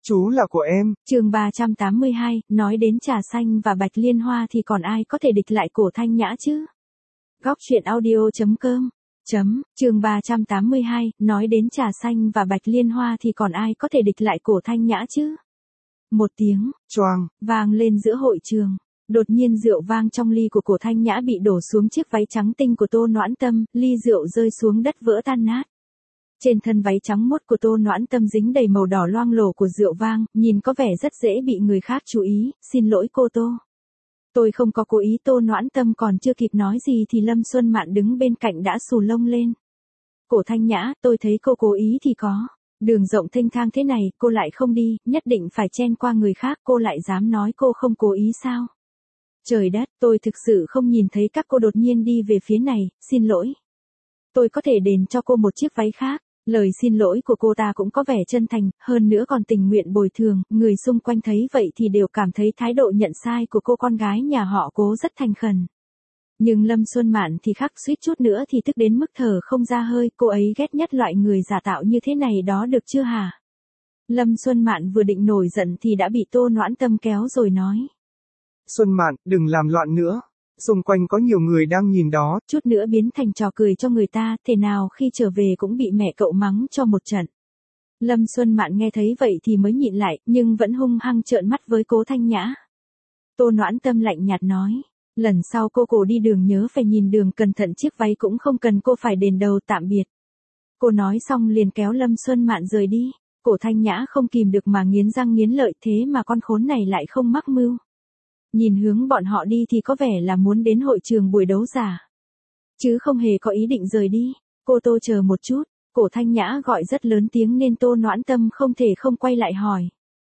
Chú là của em. Chương 382, nói đến trà xanh và bạch liên hoa thì còn ai có thể địch lại Cổ Thanh Nhã chứ? Góc truyện audio.com Chương 382, nói đến trà xanh và bạch liên hoa thì còn ai có thể địch lại Cổ Thanh Nhã chứ? Một tiếng choang vang lên giữa hội trường. Đột nhiên rượu vang trong ly của Cổ Thanh Nhã bị đổ xuống chiếc váy trắng tinh của Tô Noãn Tâm, ly rượu rơi xuống đất vỡ tan nát. Trên thân váy trắng mốt của Tô Noãn Tâm dính đầy màu đỏ loang lổ của rượu vang, nhìn có vẻ rất dễ bị người khác chú ý, xin lỗi cô Tô. Tôi không có cố ý. Tô Noãn Tâm còn chưa kịp nói gì thì Lâm Xuân Mạn đứng bên cạnh đã xù lông lên. Cổ Thanh Nhã, tôi thấy cô cố ý thì có. Đường rộng thênh thang thế này, cô lại không đi, nhất định phải chen qua người khác, cô lại dám nói cô không cố ý sao? Trời đất, tôi thực sự không nhìn thấy các cô đột nhiên đi về phía này, xin lỗi. Tôi có thể đền cho cô một chiếc váy khác. Lời xin lỗi của cô ta cũng có vẻ chân thành, hơn nữa còn tình nguyện bồi thường, người xung quanh thấy vậy thì đều cảm thấy thái độ nhận sai của cô con gái nhà họ Cố rất thành khẩn. Nhưng Lâm Xuân Mạn thì khác, suýt chút nữa thì tức đến mức thở không ra hơi, cô ấy ghét nhất loại người giả tạo như thế này đó được chưa hả? Lâm Xuân Mạn vừa định nổi giận thì đã bị Tô Noãn Tâm kéo rồi nói. Xuân Mạn, đừng làm loạn nữa. Xung quanh có nhiều người đang nhìn đó. Chút nữa biến thành trò cười cho người ta, thế nào khi trở về cũng bị mẹ cậu mắng cho một trận. Lâm Xuân Mạn nghe thấy vậy thì mới nhịn lại, nhưng vẫn hung hăng trợn mắt với Cố Thanh Nhã. Tô Noãn Tâm lạnh nhạt nói, lần sau cô đi đường nhớ phải nhìn đường cẩn thận, chiếc váy cũng không cần cô phải đền đầu, tạm biệt. Cô nói xong liền kéo Lâm Xuân Mạn rời đi. Cổ Thanh Nhã không kìm được mà nghiến răng nghiến lợi, thế mà con khốn này lại không mắc mưu. Nhìn hướng bọn họ đi thì có vẻ là muốn đến hội trường buổi đấu giả, chứ không hề có ý định rời đi. Cô Tô chờ một chút. Cổ Thanh Nhã gọi rất lớn tiếng nên Tô Noãn Tâm không thể không quay lại hỏi.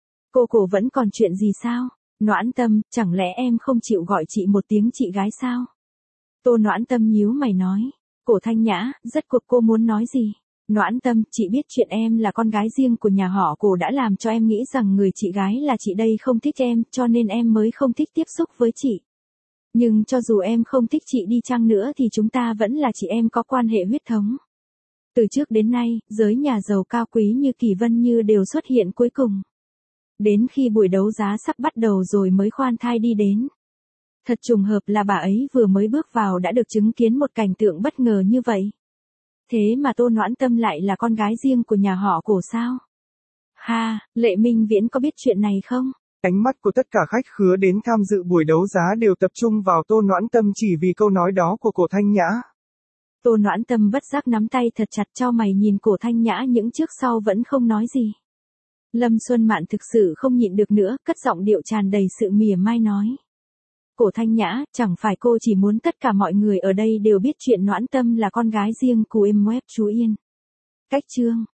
Cô vẫn còn chuyện gì sao? Noãn Tâm, chẳng lẽ em không chịu gọi chị một tiếng chị gái sao? Tô Noãn Tâm nhíu mày nói. Cổ Thanh Nhã, rốt cuộc cô muốn nói gì? Noãn Tâm, chị biết chuyện em là con gái riêng của nhà họ Cổ đã làm cho em nghĩ rằng người chị gái là chị đây không thích em, cho nên em mới không thích tiếp xúc với chị. Nhưng cho dù em không thích chị đi chăng nữa thì chúng ta vẫn là chị em có quan hệ huyết thống. Từ trước đến nay, giới nhà giàu cao quý như Kỳ Vân Như đều xuất hiện cuối cùng. Đến khi buổi đấu giá sắp bắt đầu rồi mới khoan thai đi đến. Thật trùng hợp là bà ấy vừa mới bước vào đã được chứng kiến một cảnh tượng bất ngờ như vậy. Thế mà Tô Noãn Tâm lại là con gái riêng của nhà họ Cổ sao? Ha, Lệ Minh Viễn có biết chuyện này không? Ánh mắt của tất cả khách khứa đến tham dự buổi đấu giá đều tập trung vào Tô Noãn Tâm chỉ vì câu nói đó của Cổ Thanh Nhã. Tô Noãn Tâm bất giác nắm tay thật chặt, chau mày nhìn Cổ Thanh Nhã những trước sau vẫn không nói gì. Lâm Xuân Mạn thực sự không nhịn được nữa, cất giọng điệu tràn đầy sự mỉa mai nói. Cổ Thanh Nhã, chẳng phải cô chỉ muốn tất cả mọi người ở đây đều biết chuyện Noãn Tâm là con gái riêng của em web chú Yên. Cách chương